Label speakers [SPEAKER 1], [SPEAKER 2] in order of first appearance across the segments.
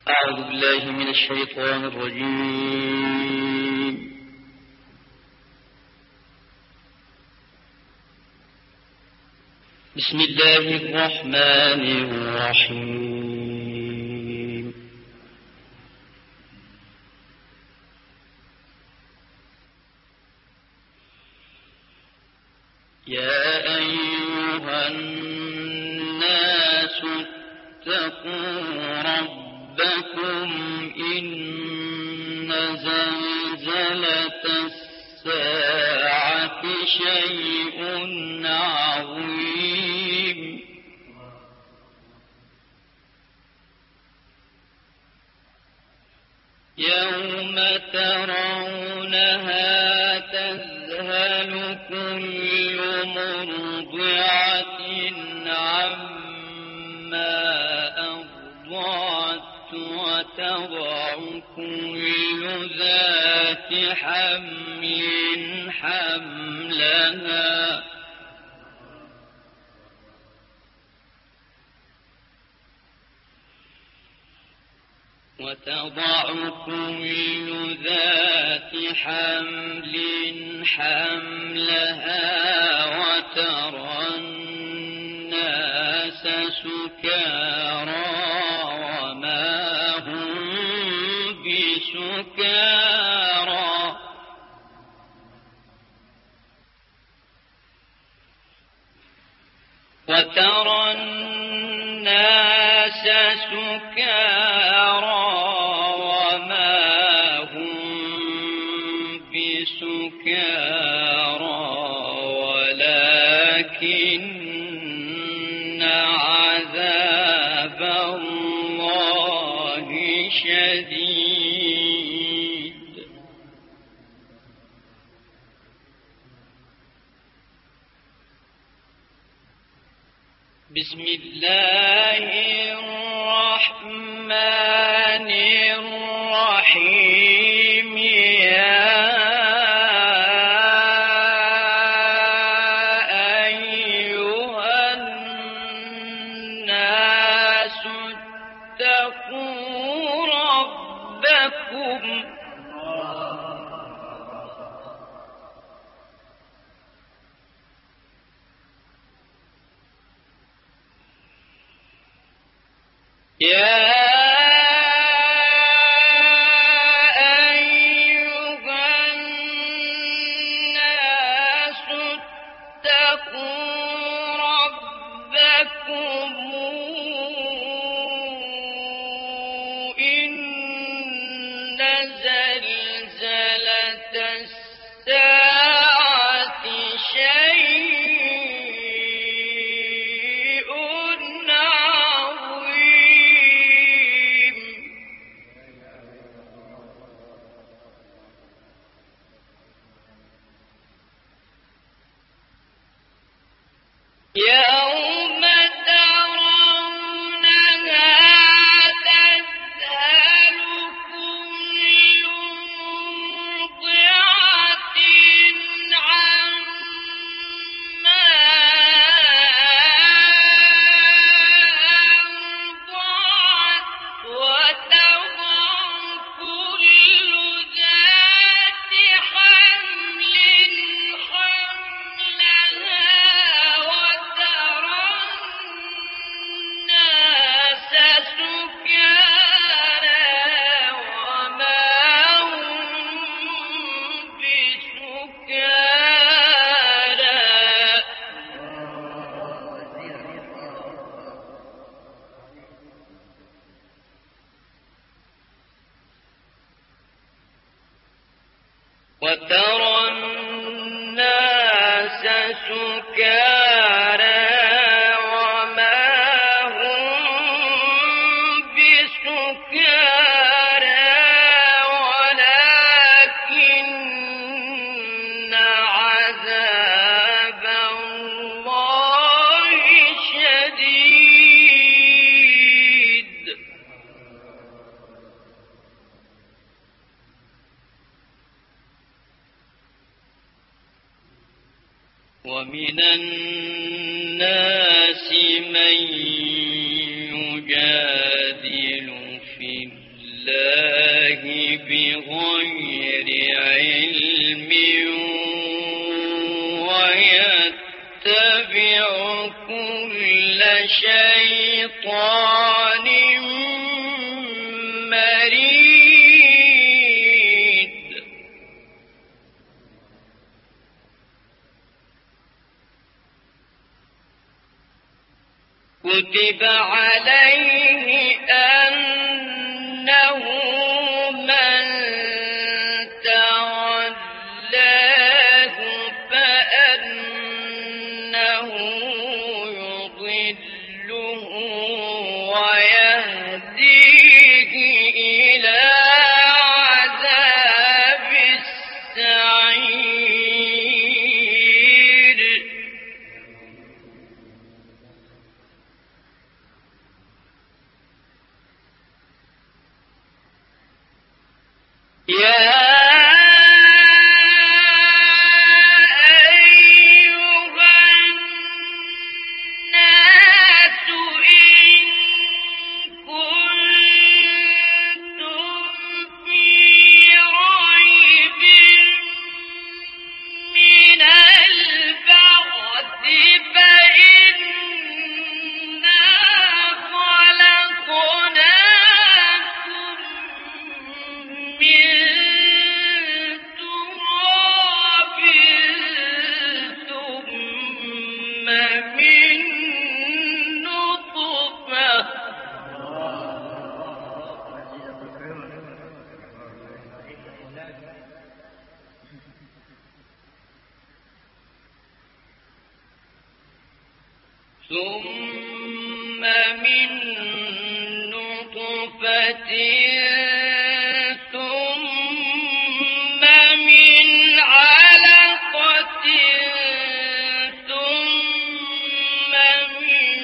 [SPEAKER 1] أعوذ بالله من الشيطان الرجيم. بسم الله الرحمن الرحيم. يا أيها الناس اتقوا ربكم إن زلزلة الساعة شيء عظيم يوم ترونها تذهل كل مرضعة عما أرضعت وتضع كل ذات حمل حملها وترى الناس سكارى وما هم بسكارى ولكن عذاب الله شديد. بسم الله الرحمن الرحيم. يا أيها الناس اتقوا ربكم إن زلزلة الساعة شيء عظيم يوم ترونها تذهل كل مرضعة عما أرضعت وتضع كل ذات حمل حملها وترى الناس سكارى وما هم بسكارى ولكن عذاب الله شديد. ومن الناس من يجادل في الله بغير علم ويتبع كل شيطان مريد. كتب عليه أنه من تولاه فأنه يضله ويهديه إلى عذاب السعير. يا ثم من نطفة ثم من علقة ثم من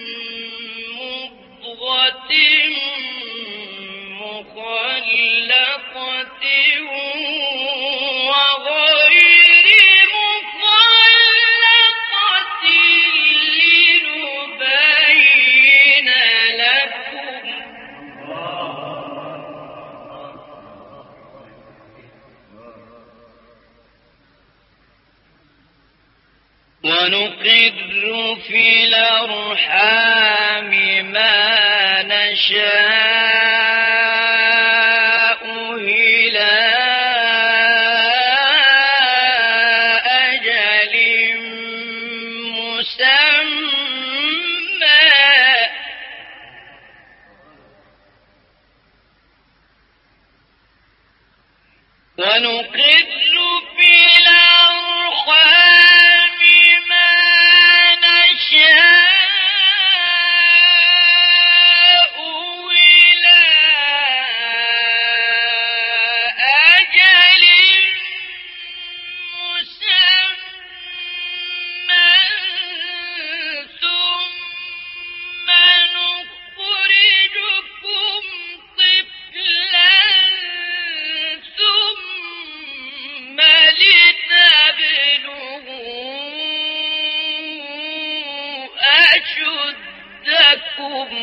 [SPEAKER 1] مضغة مخلقة وغير مخلقة لنبين لكم. ونقر في الأرحام ما نشاء إلى أجل مسمى ونقر في الأرحام ما نشاء إلى أجل مسمى ثم نخرجكم طفلا ثم لتبلغوا أشدكم.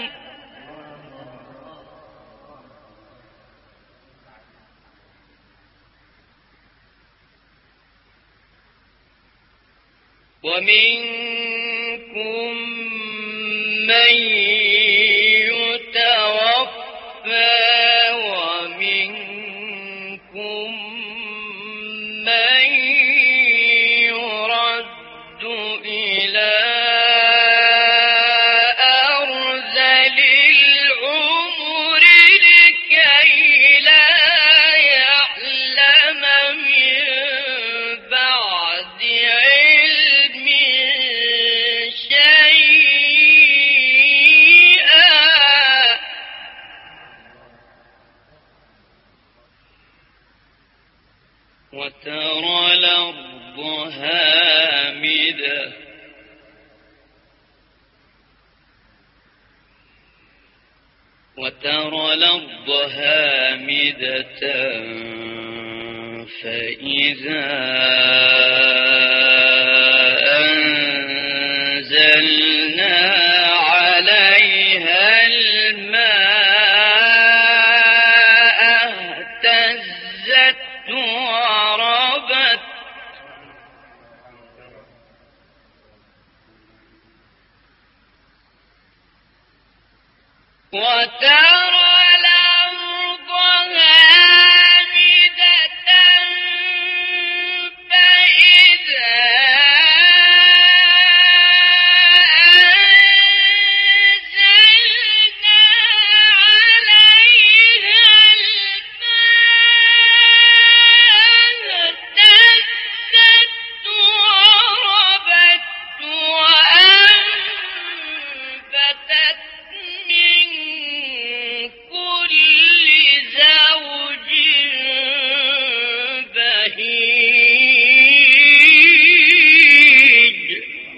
[SPEAKER 1] ومنكم من يتوفى ومنكم من يرد إلى أرذل العمر لكي لا يعلم من بعد علم شيئا. وترى الأرض هامدة فإذا أنزلنا عليها الماء وترى الأرض هامدة فإذا أنزلنا عليها الماء اهتزت وربت وأنبتت من كل زوج بهيج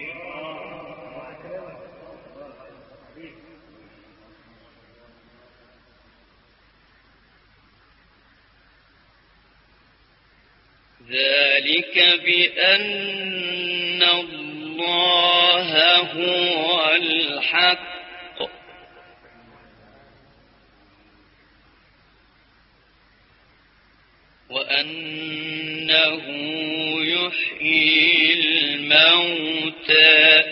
[SPEAKER 1] ذلك بأن الله هو الحق وأنه يحيي الموتى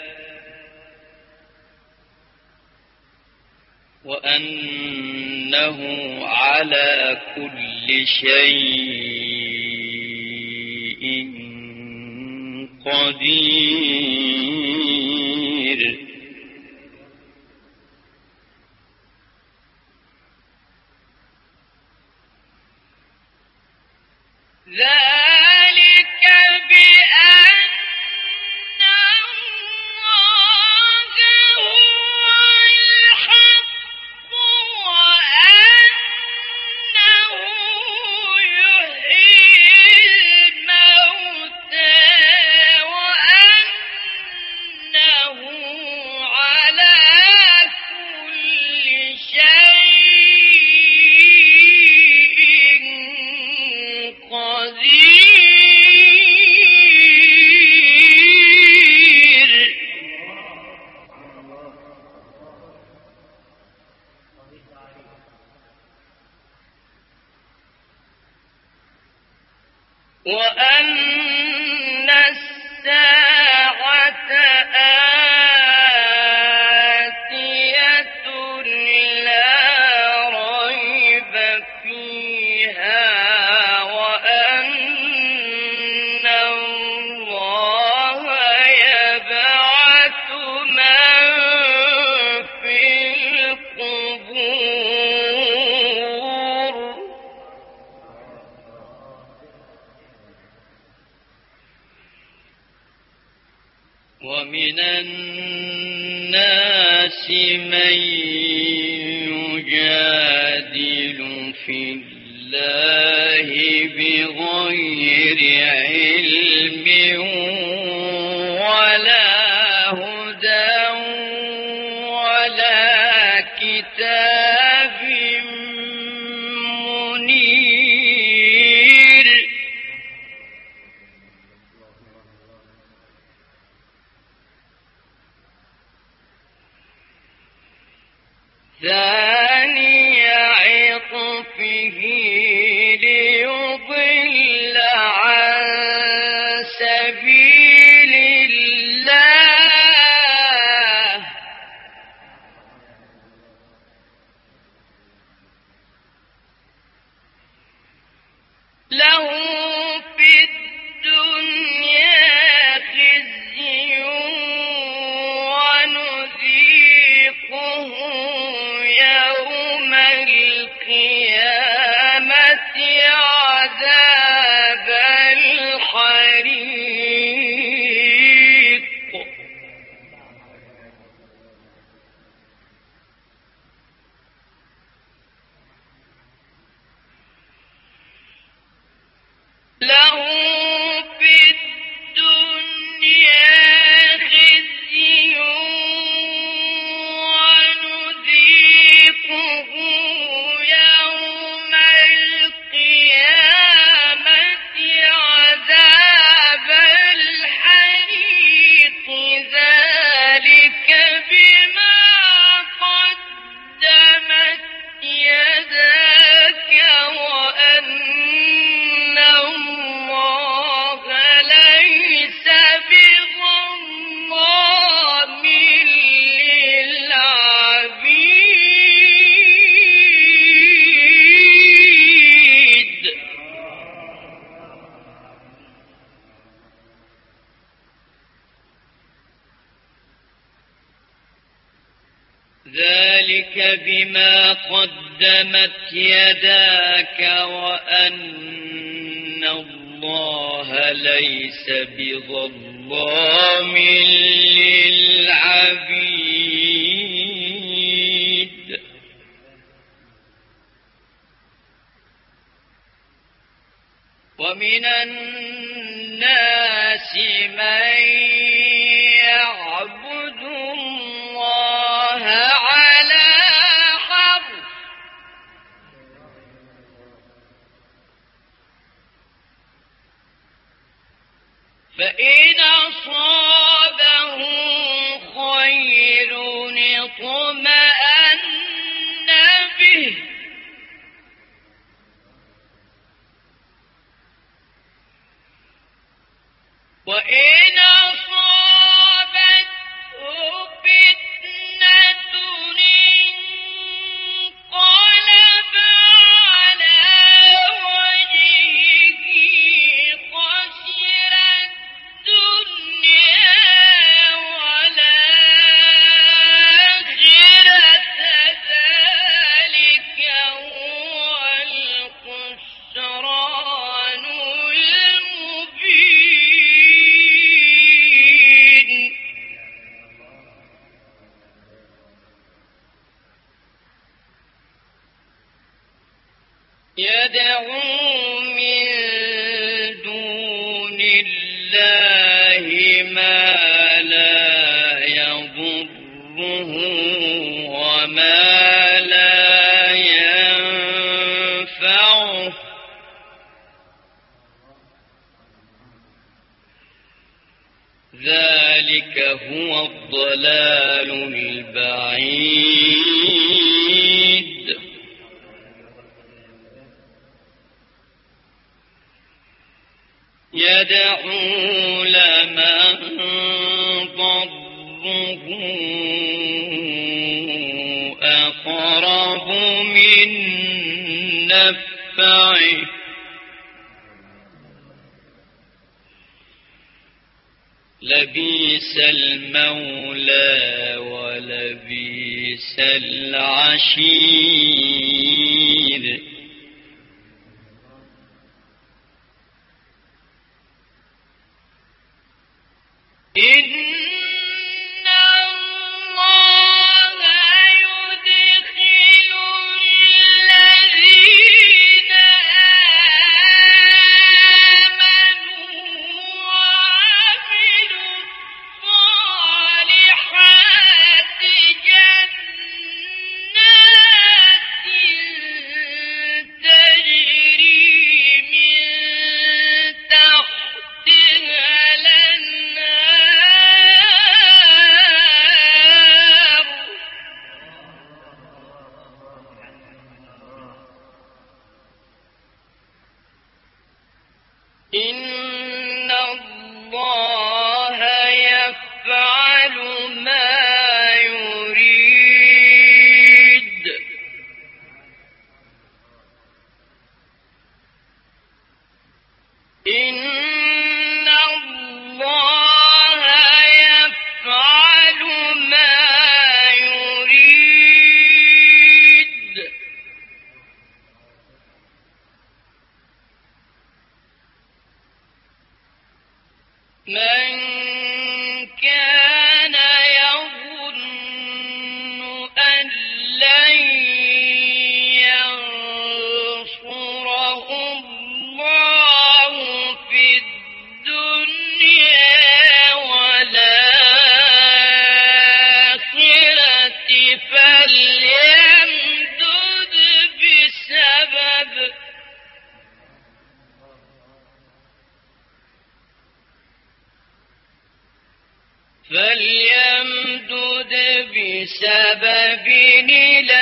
[SPEAKER 1] وأنه على كل شيء قدير ذلك بأن الله هو الحق وأنه يحيي الموتى وأنه على كل شيء قدير وأن الساعة آتية لا ريب فيها وأن الله يبعث من في القبور ومن الناس من يجادل في الله بغير علم ولا هدى ولا كتاب منير ثاني عطفه ليضل عن سبيل الله له في الدنيا خزي ونذيقه يوم القيامة عذاب الحريق له في الدنيا خزي ونذيقه يوم القيامة عذاب الحريق ذلك بما قدمت يداك وأن الله
[SPEAKER 2] ذلك بما قدمت يداك وأن الله ليس بظلام للعبيد. ومن الناس من يعبد الله على حرف فإن أصابه خير اطمأن به وإن أصابته فتنة انقلب على وجهه خسر الدنيا والآخرة ذلك هو الخسران المبين. يدعو من دون الله ما لا يضره وما لا ينفعه ذلك هو الضلال البعيد. يدعو لمن ضره أقرب من نفعه لبئس المولى ولبئس العشير. إن الله يدخل الذين آمنوا وعملوا الصالحات جنات تجري من تحتها الأنهار إن الله يفعل ما يريد. إن الله يفعل ما يريد. من كان يظن أن لن ينصره الله في الدنيا والآخرة فليمدد بسبب إلى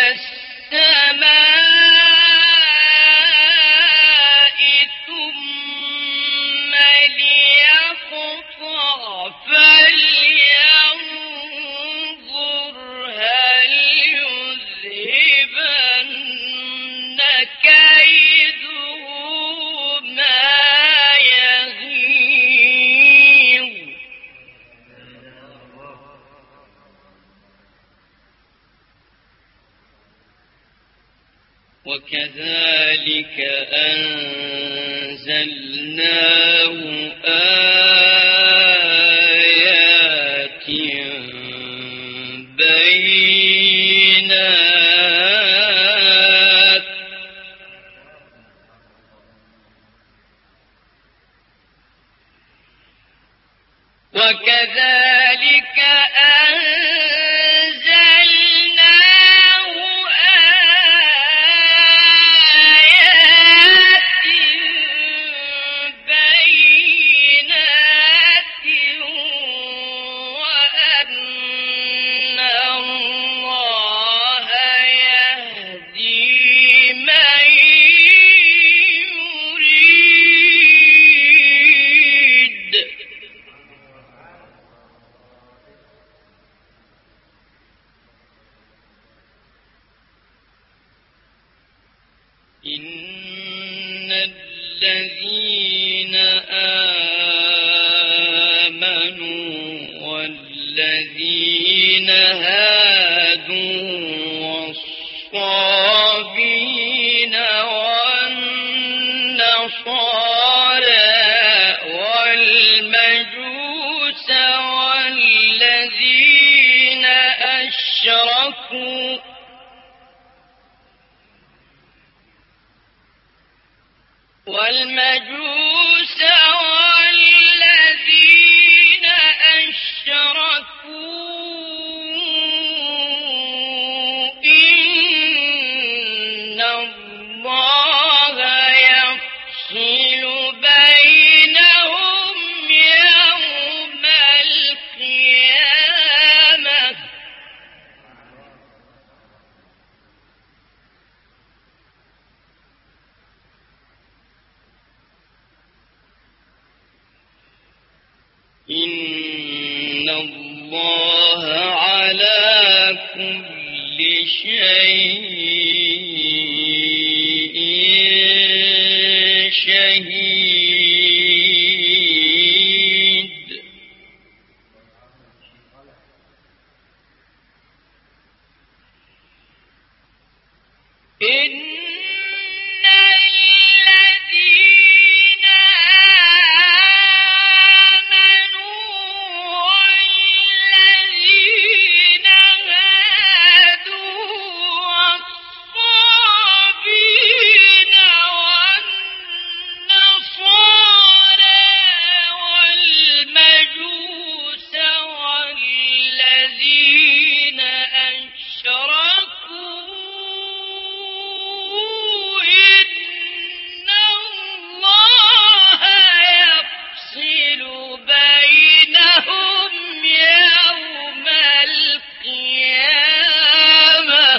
[SPEAKER 2] السماء ثم ليقطع فلينظر هل يذهبن كيده ما يغيظ. وكذلك أنزلناه آيات بينات وكذلك أنزلناه آيات بينات وأن الله يهدي من يريد. إن الذين آمنوا والذين هادوا والصابين والنصارى والمجوس والذين أشركوا إن الله يفصل بينهم يوم القيامة. إن الله على كل شيء شهيد. إن الذين والذين هادوا والصابين والنصارى والمجوس والذين أشركوا إن الله يفصل بينهم يوم القيامة.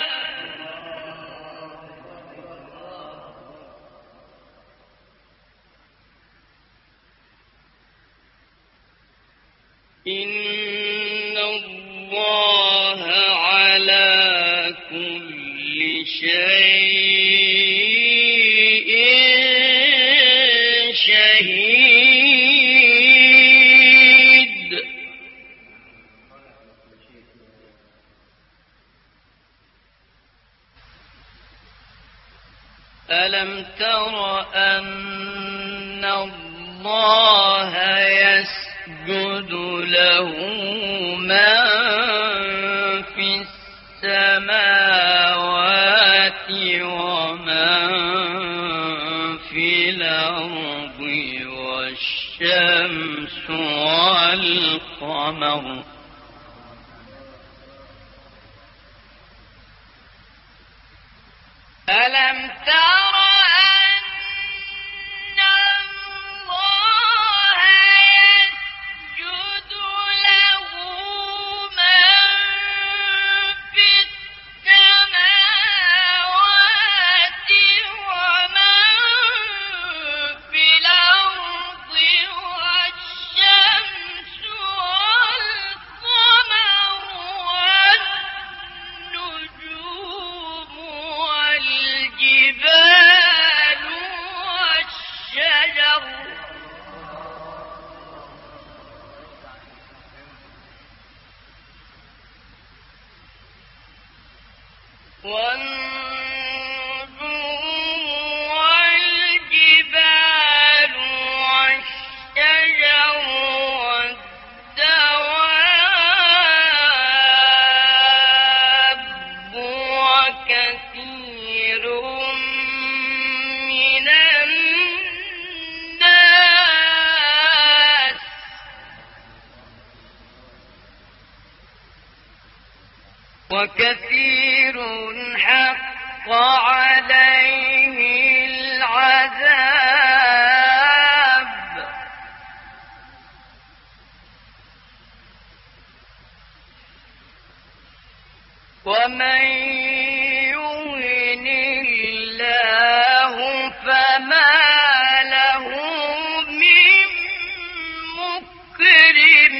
[SPEAKER 2] إن الله على كل شيء شهيد. ألم تر أن الله يسجد له من في السماوات ومن في الأرض والشمس والقمر ألم تر أن الله يسجد له من في السماوات ومن في الأرض والشمس والقمر والنجوم والجبال
[SPEAKER 1] وكثير حق عليه العذاب ومن يهن الله فما له من مكرم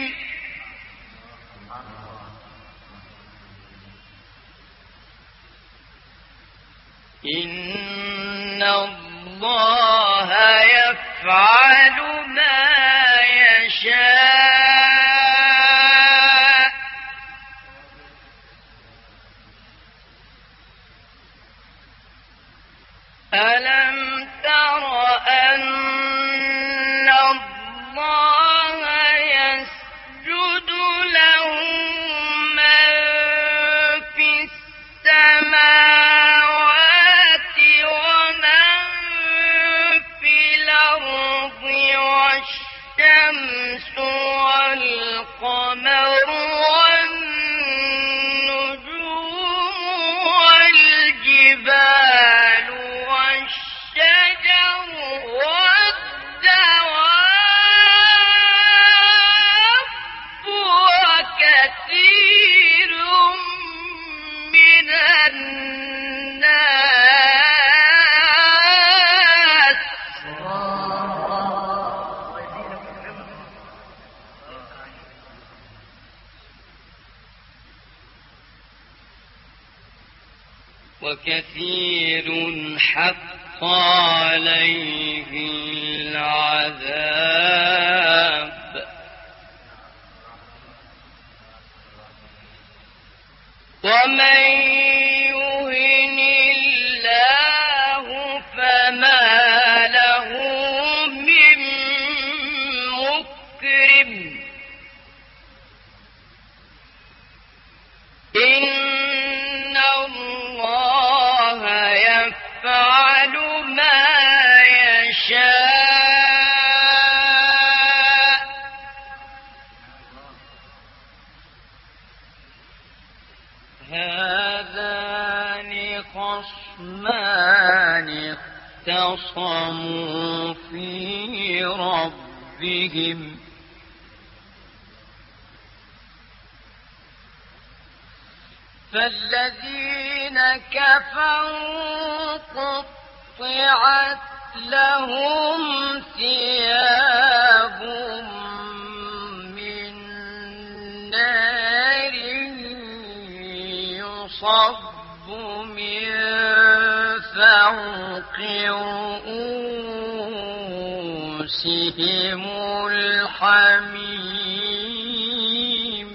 [SPEAKER 1] إن الله يفعل ما يشاء ألم تر أن الله يسجد له من في السماوات ومن في الأرض والشمس والقمر والنجوم والجبال والشجر والدواب وكثير من الناس وكثير حق عليه العذاب ومن يهن الله فما له من مكرم إن الله يفعل ما يشاء هذان خصمان اختصموا في ربهم فالذين كفروا قطعت لهم ثياب من نار يصب من فوق رؤوسهم الحميم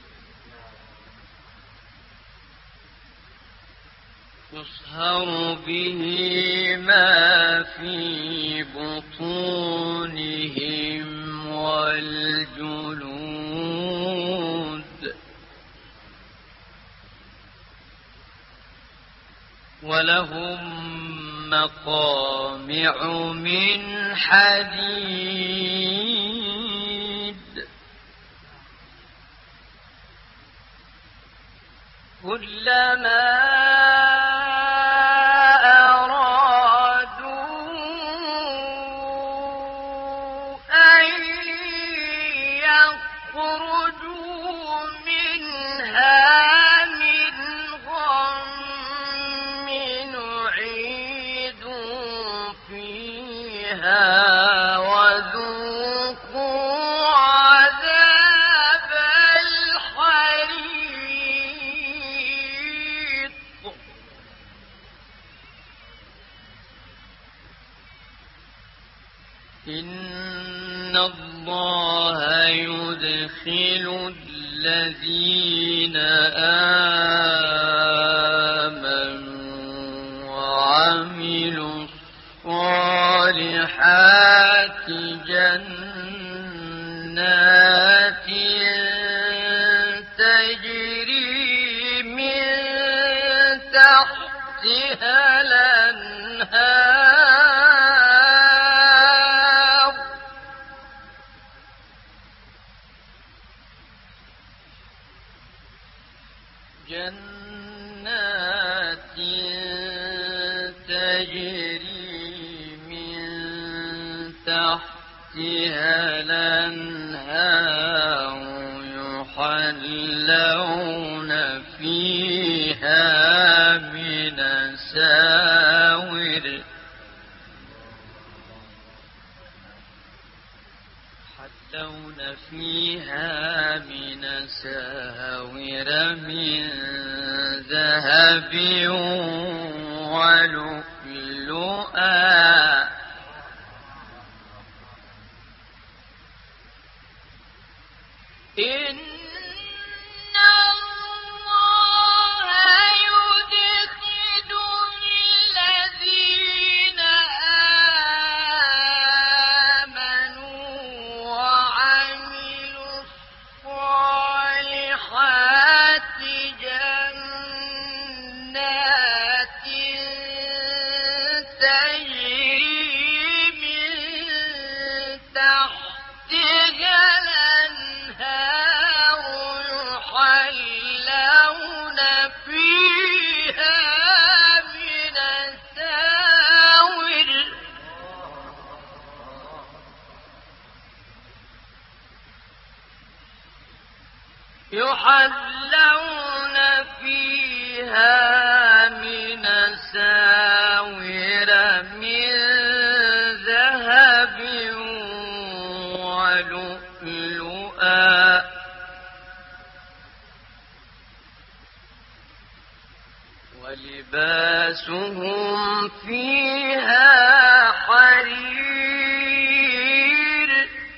[SPEAKER 1] يصهر به ما في بطونهم والجلود ولهم مقامع من حديد كلما إن الله يدخل الذين آمنوا وعملوا الصالحات جنات تجري من تحتها الأنهار جنات تحتها الأنهار يحلون فيها من أساور من ذهب ولؤلؤا
[SPEAKER 2] إن الله يدخل الذين آمنوا وعملوا الصالحات جنات تجري من تحتها الأنهار يحلون فيها من أساور من ذهب ولؤلؤا ولباسهم فيها حرير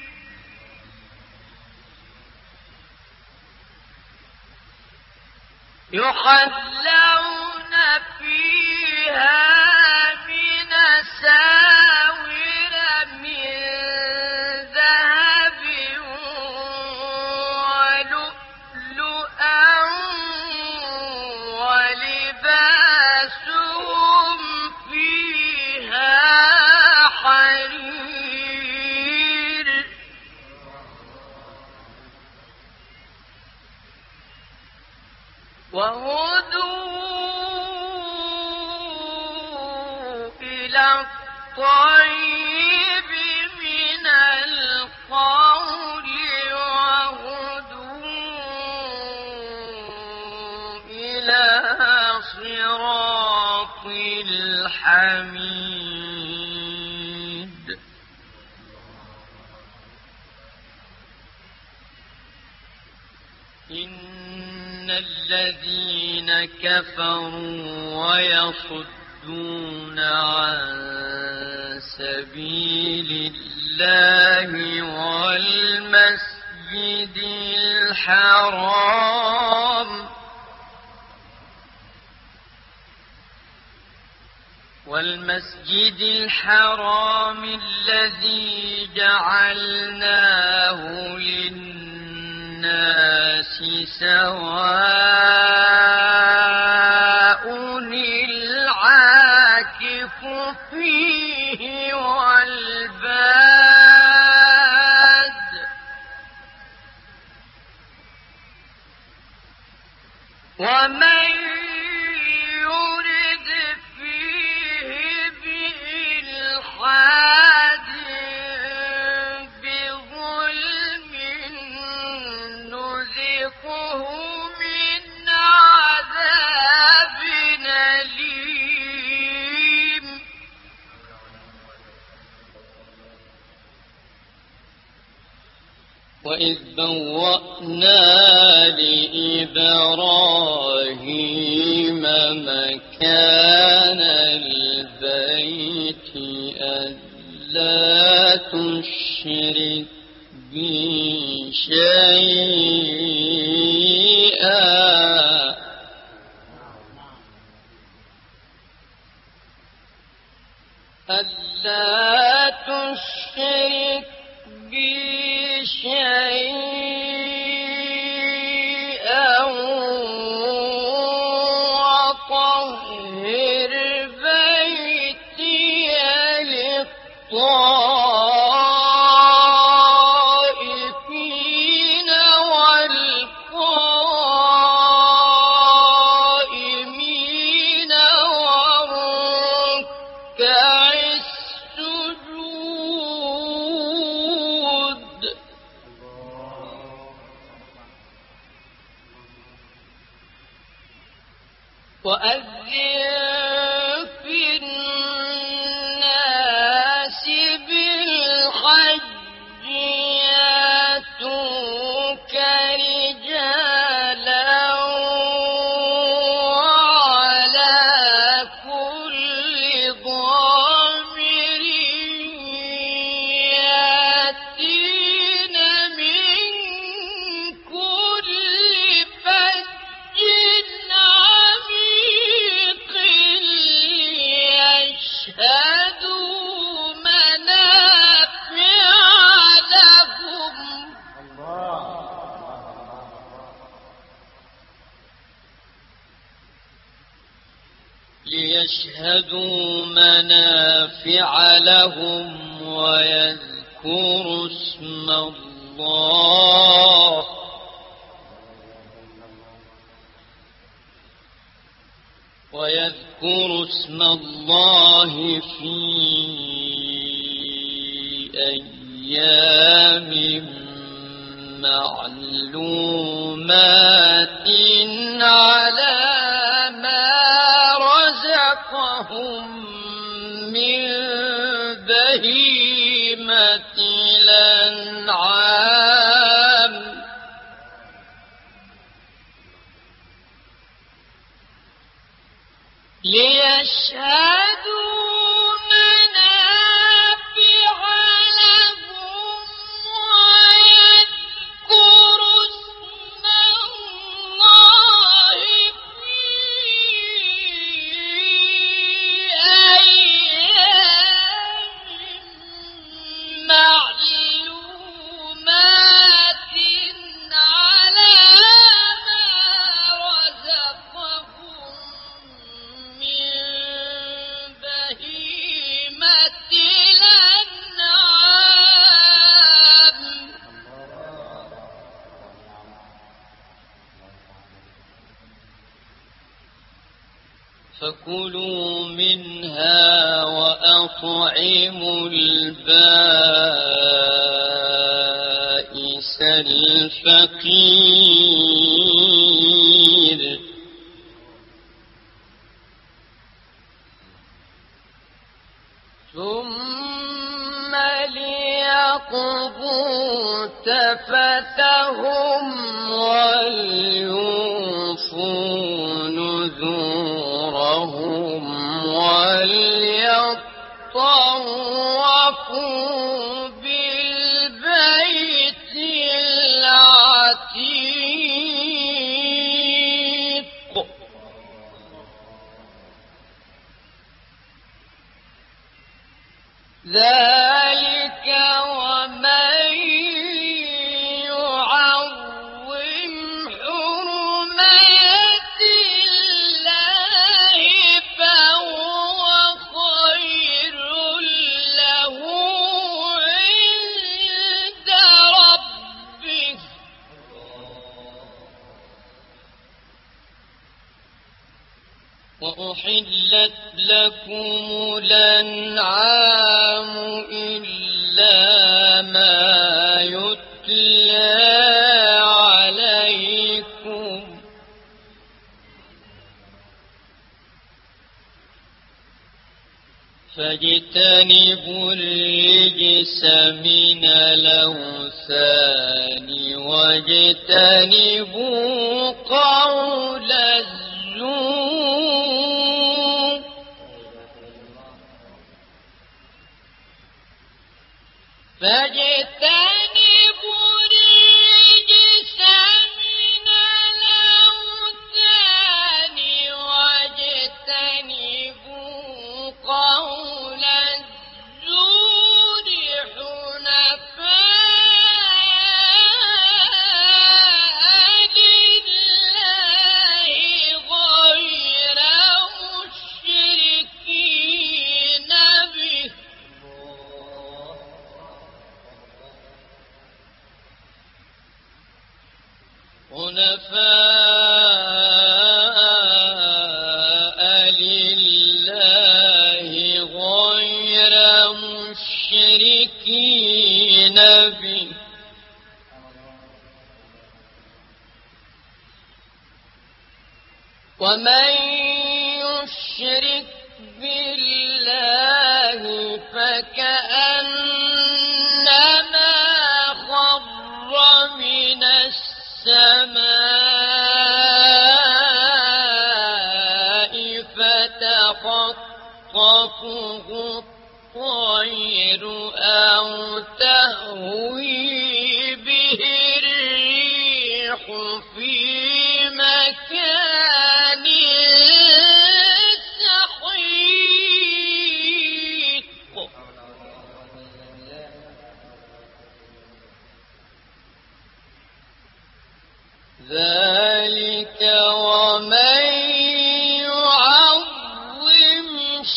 [SPEAKER 2] يحلون فيها من أساور من ذهب ولؤلؤا ولباسهم فيها حرير وهدوا إلى الطيب من القول وهدوا إلى صراط الحميد إن الذين كفروا ويصدون عن سبيل الله والمسجد الحرام الذي جعلناه للناس سواء العاكف فيه والباد ومن يرد فيه بإلحاد بظلم نذقه من عذاب أليم وإذ بوأنا لإبراهيم مكان البيت ألا تشرك بي شيئا ألا تشرك بي شيئا وطهر بيتي للطائفين والقائمين والركع السجود وأذن في الناس بالحج يأتوك رجالا وعلى كل ضامر يأتين من كل فج عميق ليشهدوا منافع لهم ويذكروا اسم الله في أيام معلومات على ما رزقهم من بهيمة الأنعام ليشهدوا منافع لهم ويذكروا اسم الله في أيام معلومات على ما رزقهم من بهيمة الأنعام فكلوا منها وأطعموا البائس الفقير ثم ليقضوا تفثهم وليوفوا نذورهم وليطوفوا بالبيت العتيق ذلك ومن يعظم حرمات الله فهو خير له عند ربه وأحلت لكم الأنعام إلا ما يتلى عليكم فاجتنبوا الرجس من الأوثان واجتنبوا قول الزور فاجتنبوا الرجس من الأوثان واجتنبوا قول الزور حنفاء لله غير مشركين به حنفاء لله غير مشركين به ومن يشرك بالله فكأنما خر من السماء فتخطفه الطير أو تهوي به الريح في مكان سحيق. ذلك ومن يعظم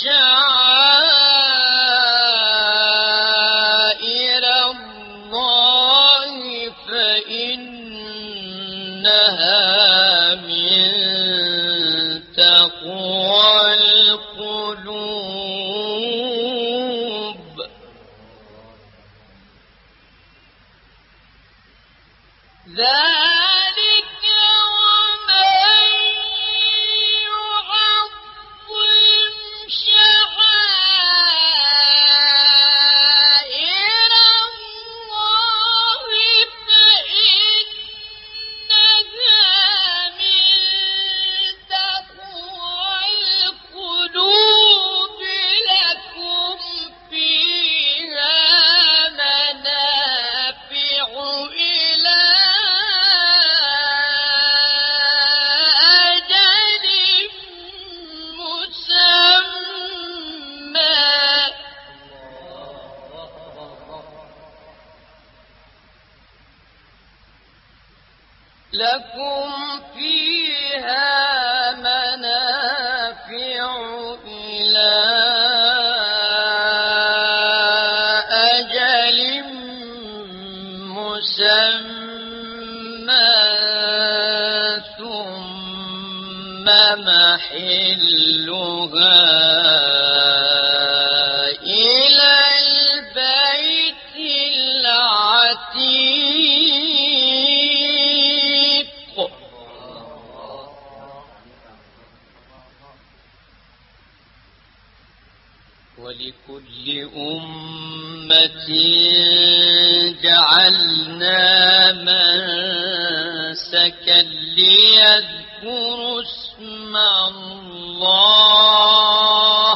[SPEAKER 2] شعائر الله فإنها من تقوى القلوب. ذلك ومن يعظم شعائر الله فإنها من تقوى القلوب. لكم فيها منافع إلى أجل مسمى. لكم فيها منافع إلى أجل مسمى ثم محلها إلى البيت العتيق. ولكل أمة جعلنا منسكا ليذكروا اسم الله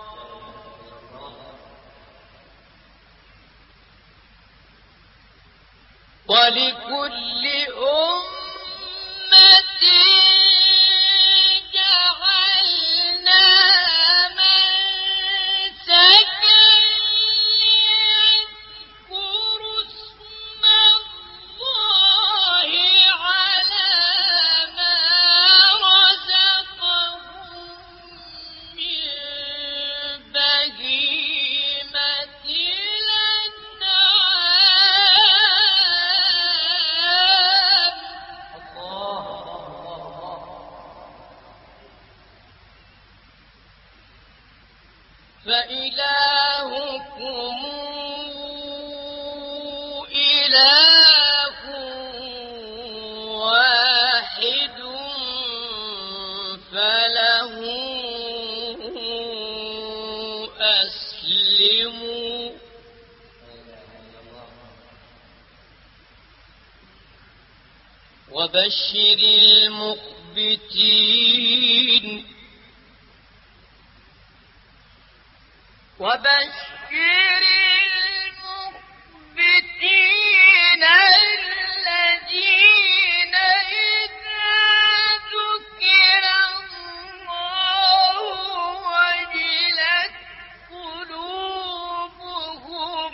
[SPEAKER 2] ولكل أمة جعلنا منسكا ليذكروا اسم الله على ما رزقهم من بهيمة فإلهكم إله واحد فله أسلموا. وبشر المخبتين. وبشر المخبتين الذين إذا ذكر الله وجلت قلوبهم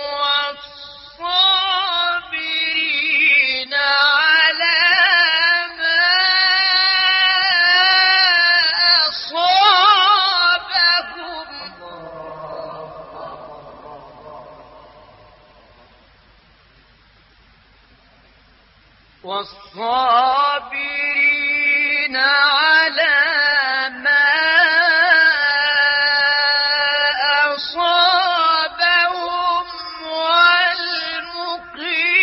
[SPEAKER 2] والصابرين على ما أصابهم والصابرين على ما أصابهم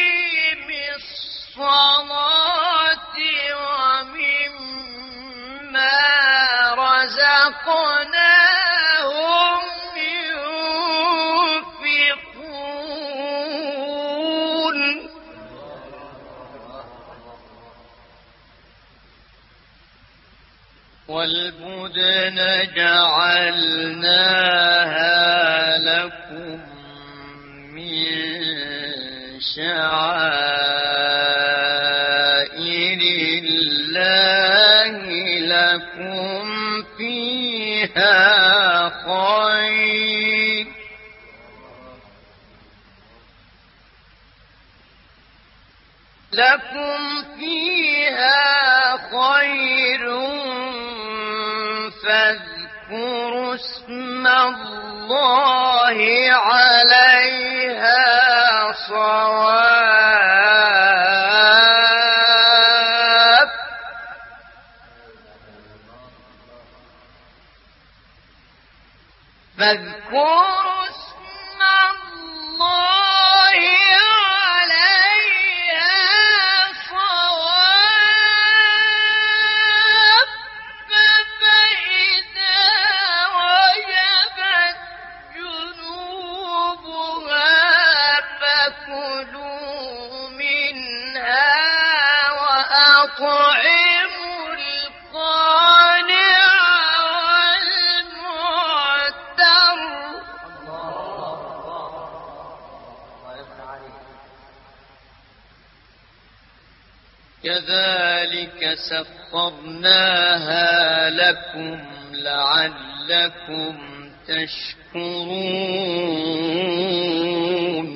[SPEAKER 2] والمقيم الصلاة ومما
[SPEAKER 1] والبدن جعلناها لكم من شعائر الله لكم فيها خير فاذكروا اسم الله عليها صواف فاذكروا اسم الله عليها صواف فإذا وجبت جنوبها فكلوا منها وأطعموا القانع والمعتر كذلك سخرناها لكم لعلكم تشكرون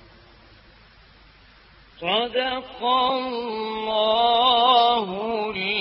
[SPEAKER 1] صدق الله